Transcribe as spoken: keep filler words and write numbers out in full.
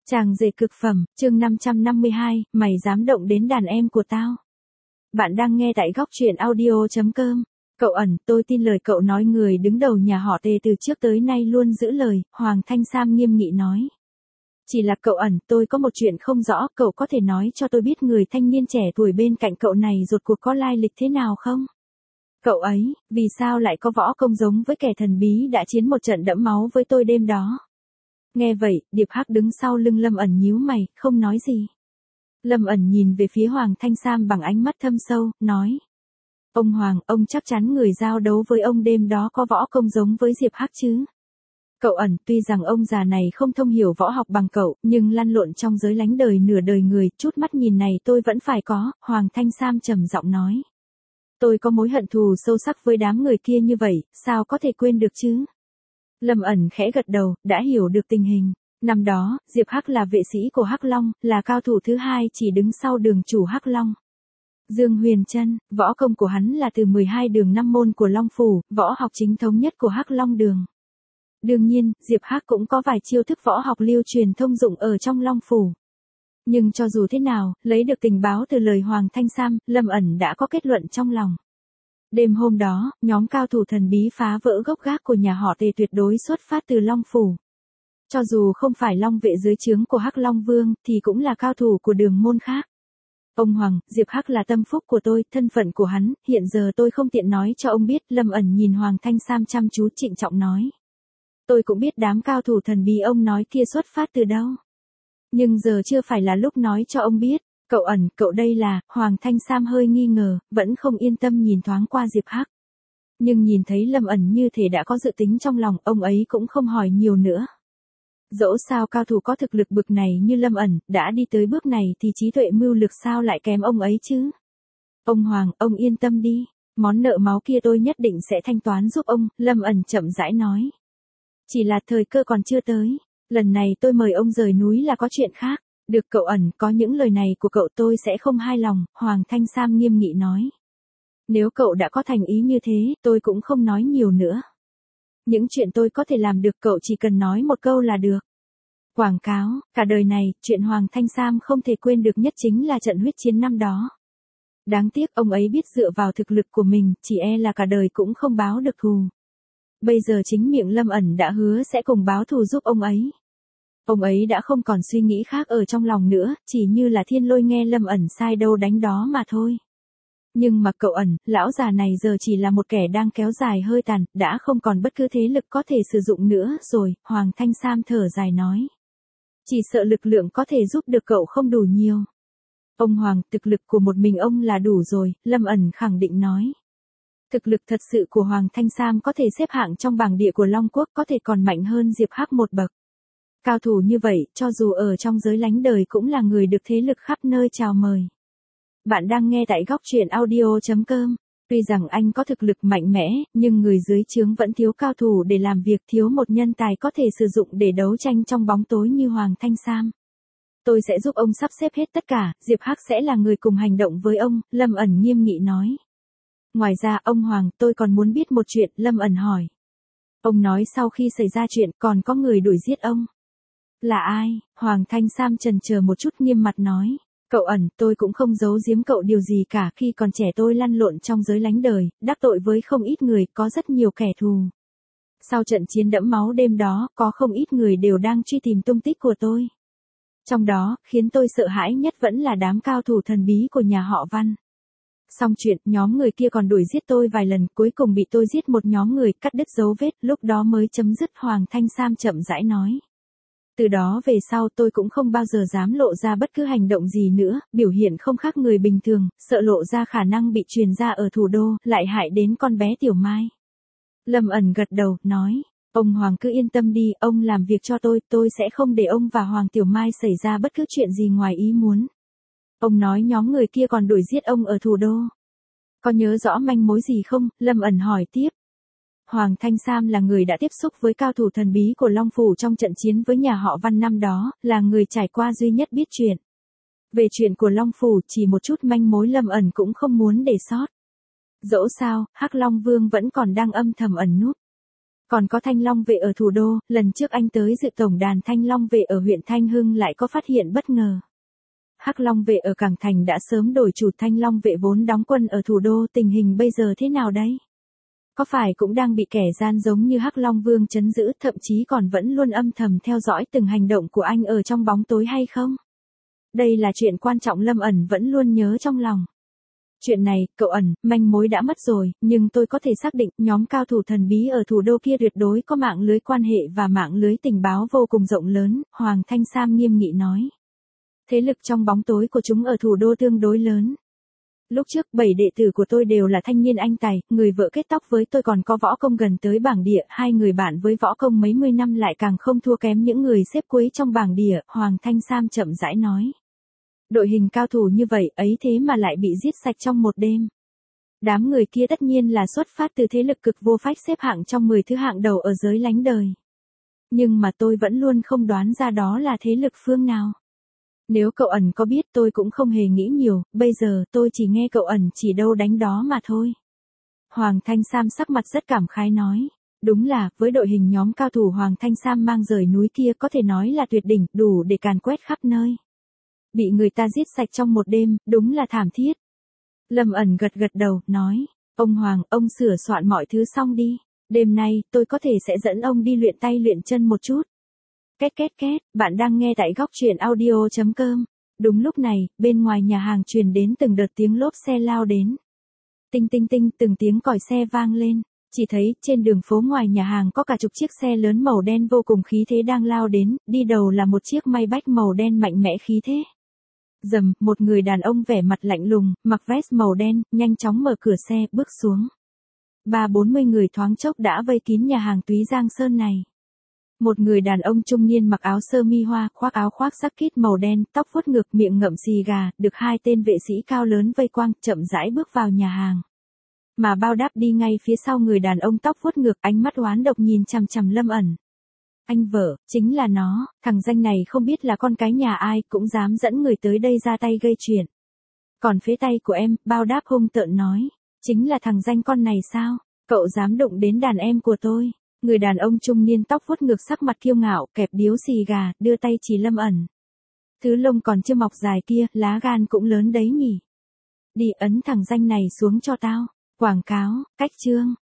Chàng rể cực phẩm, chương năm trăm năm mươi hai, mày dám động đến đàn em của tao. Bạn đang nghe tại góc truyện audio chấm com. Cậu ẩn, tôi tin lời cậu nói, người đứng đầu nhà họ Tề từ trước tới nay luôn giữ lời, Hoàng Thanh Sam nghiêm nghị nói. Chỉ là cậu ẩn, tôi có một chuyện không rõ, cậu có thể nói cho tôi biết người thanh niên trẻ tuổi bên cạnh cậu này rốt cuộc có lai lịch thế nào không? Cậu ấy, vì sao lại có võ công giống với kẻ thần bí đã chiến một trận đẫm máu với tôi đêm đó? Nghe vậy, Điệp Hắc đứng sau lưng Lâm ẩn nhíu mày, không nói gì. Lâm ẩn nhìn về phía Hoàng Thanh Sam bằng ánh mắt thâm sâu, nói. Ông Hoàng, ông chắc chắn người giao đấu với ông đêm đó có võ công giống với Diệp Hắc chứ? Cậu ẩn, tuy rằng ông già này không thông hiểu võ học bằng cậu, nhưng lăn lộn trong giới lánh đời nửa đời người, chút mắt nhìn này tôi vẫn phải có, Hoàng Thanh Sam trầm giọng nói. Tôi có mối hận thù sâu sắc với đám người kia như vậy, sao có thể quên được chứ? Lâm ẩn khẽ gật đầu, đã hiểu được tình hình. Năm đó, Diệp Hắc là vệ sĩ của Hắc Long, là cao thủ thứ hai chỉ đứng sau đường chủ Hắc Long. Dương Huyền Trân, võ công của hắn là từ mười hai đường năm môn của Long Phủ, võ học chính thống nhất của Hắc Long đường. Đương nhiên, Diệp Hắc cũng có vài chiêu thức võ học lưu truyền thông dụng ở trong Long Phủ. Nhưng cho dù thế nào, lấy được tình báo từ lời Hoàng Thanh Sam, Lâm ẩn đã có kết luận trong lòng. Đêm hôm đó, nhóm cao thủ thần bí phá vỡ gốc gác của nhà họ Tề tuyệt đối xuất phát từ Long Phủ. Cho dù không phải Long vệ dưới trướng của Hắc Long Vương, thì cũng là cao thủ của đường môn khác. Ông Hoàng, Diệp Hắc là tâm phúc của tôi, thân phận của hắn, hiện giờ tôi không tiện nói cho ông biết. Lâm ẩn nhìn Hoàng Thanh Sam chăm chú trịnh trọng nói. Tôi cũng biết đám cao thủ thần bí ông nói kia xuất phát từ đâu. Nhưng giờ chưa phải là lúc nói cho ông biết. Cậu ẩn, cậu đây là, Hoàng Thanh Sam hơi nghi ngờ, vẫn không yên tâm nhìn thoáng qua Diệp Hắc. Nhưng nhìn thấy Lâm ẩn như thể đã có dự tính trong lòng, ông ấy cũng không hỏi nhiều nữa. Dẫu sao cao thủ có thực lực bực này như Lâm ẩn, đã đi tới bước này thì trí tuệ mưu lược sao lại kém ông ấy chứ? Ông Hoàng, ông yên tâm đi, món nợ máu kia tôi nhất định sẽ thanh toán giúp ông, Lâm ẩn chậm rãi nói. Chỉ là thời cơ còn chưa tới, lần này tôi mời ông rời núi là có chuyện khác. Được cậu ẩn, có những lời này của cậu tôi sẽ không hài lòng, Hoàng Thanh Sam nghiêm nghị nói. Nếu cậu đã có thành ý như thế, tôi cũng không nói nhiều nữa. Những chuyện tôi có thể làm được cậu chỉ cần nói một câu là được. Quảng cáo, cả đời này, chuyện Hoàng Thanh Sam không thể quên được nhất chính là trận huyết chiến năm đó. Đáng tiếc ông ấy biết dựa vào thực lực của mình, chỉ e là cả đời cũng không báo được thù. Bây giờ chính miệng Lâm ẩn đã hứa sẽ cùng báo thù giúp ông ấy. Ông ấy đã không còn suy nghĩ khác ở trong lòng nữa, chỉ như là thiên lôi nghe Lâm ẩn sai đâu đánh đó mà thôi. Nhưng mà cậu ẩn, lão già này giờ chỉ là một kẻ đang kéo dài hơi tàn, đã không còn bất cứ thế lực có thể sử dụng nữa rồi, Hoàng Thanh Sam thở dài nói. Chỉ sợ lực lượng có thể giúp được cậu không đủ nhiều. Ông Hoàng, thực lực của một mình ông là đủ rồi, Lâm ẩn khẳng định nói. Thực lực thật sự của Hoàng Thanh Sam có thể xếp hạng trong bảng địa của Long Quốc, có thể còn mạnh hơn Diệp Hắc một bậc. Cao thủ như vậy, cho dù ở trong giới lánh đời cũng là người được thế lực khắp nơi chào mời. Bạn đang nghe tại góc truyện audio chấm com. Tuy rằng anh có thực lực mạnh mẽ, nhưng người dưới trướng vẫn thiếu cao thủ để làm việc, thiếu một nhân tài có thể sử dụng để đấu tranh trong bóng tối như Hoàng Thanh Sam. Tôi sẽ giúp ông sắp xếp hết tất cả, Diệp Hắc sẽ là người cùng hành động với ông, Lâm ẩn nghiêm nghị nói. Ngoài ra, ông Hoàng, tôi còn muốn biết một chuyện, Lâm ẩn hỏi. Ông nói sau khi xảy ra chuyện, còn có người đuổi giết ông. Là ai? Hoàng Thanh Sam chần chờ một chút nghiêm mặt nói. Cậu ẩn, tôi cũng không giấu giếm cậu điều gì cả, khi còn trẻ tôi lăn lộn trong giới lánh đời, đắc tội với không ít người, có rất nhiều kẻ thù. Sau trận chiến đẫm máu đêm đó, có không ít người đều đang truy tìm tung tích của tôi. Trong đó, khiến tôi sợ hãi nhất vẫn là đám cao thủ thần bí của nhà họ Văn. Xong chuyện, nhóm người kia còn đuổi giết tôi vài lần, cuối cùng bị tôi giết một nhóm người, cắt đứt dấu vết, lúc đó mới chấm dứt, Hoàng Thanh Sam chậm rãi nói. Từ đó về sau tôi cũng không bao giờ dám lộ ra bất cứ hành động gì nữa, biểu hiện không khác người bình thường, sợ lộ ra khả năng bị truyền ra ở thủ đô, lại hại đến con bé Tiểu Mai. Lâm ẩn gật đầu, nói, ông Hoàng cứ yên tâm đi, ông làm việc cho tôi, tôi sẽ không để ông và Hoàng Tiểu Mai xảy ra bất cứ chuyện gì ngoài ý muốn. Ông nói nhóm người kia còn đuổi giết ông ở thủ đô. Có nhớ rõ manh mối gì không? Lâm ẩn hỏi tiếp. Hoàng Thanh Sam là người đã tiếp xúc với cao thủ thần bí của Long Phủ trong trận chiến với nhà họ Văn năm đó, là người trải qua duy nhất biết chuyện. Về chuyện của Long Phủ, chỉ một chút manh mối Lâm ẩn cũng không muốn để sót. Dẫu sao, Hắc Long Vương vẫn còn đang âm thầm ẩn núp. Còn có Thanh Long vệ ở thủ đô, lần trước anh tới dự tổng đàn Thanh Long vệ ở huyện Thanh Hưng lại có phát hiện bất ngờ. Hắc Long vệ ở Cảng Thành đã sớm đổi chủ, Thanh Long vệ vốn đóng quân ở thủ đô, tình hình bây giờ thế nào đấy? Có phải cũng đang bị kẻ gian giống như Hắc Long Vương trấn giữ, thậm chí còn vẫn luôn âm thầm theo dõi từng hành động của anh ở trong bóng tối hay không? Đây là chuyện quan trọng Lâm ẩn vẫn luôn nhớ trong lòng. Chuyện này, cậu ẩn, manh mối đã mất rồi, nhưng tôi có thể xác định nhóm cao thủ thần bí ở thủ đô kia tuyệt đối có mạng lưới quan hệ và mạng lưới tình báo vô cùng rộng lớn, Hoàng Thanh Sam nghiêm nghị nói. Thế lực trong bóng tối của chúng ở thủ đô tương đối lớn. Lúc trước bảy đệ tử của tôi đều là thanh niên anh tài, người vợ kết tóc với tôi còn có võ công gần tới bảng địa, hai người bạn với võ công mấy mươi năm lại càng không thua kém những người xếp cuối trong bảng địa, Hoàng Thanh Sam chậm rãi nói. Đội hình cao thủ như vậy ấy thế mà lại bị giết sạch trong một đêm. Đám người kia tất nhiên là xuất phát từ thế lực cực vô phách xếp hạng trong mười thứ hạng đầu ở giới lánh đời. Nhưng mà tôi vẫn luôn không đoán ra đó là thế lực phương nào. Nếu cậu ẩn có biết tôi cũng không hề nghĩ nhiều, bây giờ tôi chỉ nghe cậu ẩn chỉ đâu đánh đó mà thôi. Hoàng Thanh Sam sắc mặt rất cảm khái nói. Đúng là, với đội hình nhóm cao thủ Hoàng Thanh Sam mang rời núi kia có thể nói là tuyệt đỉnh, đủ để càn quét khắp nơi. Bị người ta giết sạch trong một đêm, đúng là thảm thiết. Lâm ẩn gật gật đầu, nói. Ông Hoàng, ông sửa soạn mọi thứ xong đi. Đêm nay, tôi có thể sẽ dẫn ông đi luyện tay luyện chân một chút. Két két két, bạn đang nghe tại góc truyện audio.com. Đúng lúc này, bên ngoài nhà hàng truyền đến từng đợt tiếng lốp xe lao đến. Tinh tinh tinh, từng tiếng còi xe vang lên. Chỉ thấy, trên đường phố ngoài nhà hàng có cả chục chiếc xe lớn màu đen vô cùng khí thế đang lao đến, đi đầu là một chiếc Maybach màu đen mạnh mẽ khí thế. Dầm, một người đàn ông vẻ mặt lạnh lùng, mặc vest màu đen, nhanh chóng mở cửa xe, bước xuống. Ba bốn mươi người thoáng chốc đã vây kín nhà hàng Túy Giang Sơn này. Một người đàn ông trung niên mặc áo sơ mi hoa, khoác áo khoác jacket màu đen, tóc vuốt ngược, miệng ngậm xì gà, được hai tên vệ sĩ cao lớn vây quanh, chậm rãi bước vào nhà hàng. Mà Bao Đáp đi ngay phía sau người đàn ông tóc vuốt ngược, ánh mắt oán độc nhìn chằm chằm Lâm ẩn. Anh vợ, chính là nó, thằng danh này không biết là con cái nhà ai, cũng dám dẫn người tới đây ra tay gây chuyện. Còn phế tay của em, Bao Đáp hung tợn nói, chính là thằng danh con này sao, cậu dám đụng đến đàn em của tôi. Người đàn ông trung niên tóc vuốt ngược sắc mặt kiêu ngạo, kẹp điếu xì gà, đưa tay chỉ Lâm ẩn. Thứ lông còn chưa mọc dài kia, lá gan cũng lớn đấy nhỉ. Đi ấn thằng danh này xuống cho tao. Quảng cáo, cách chương.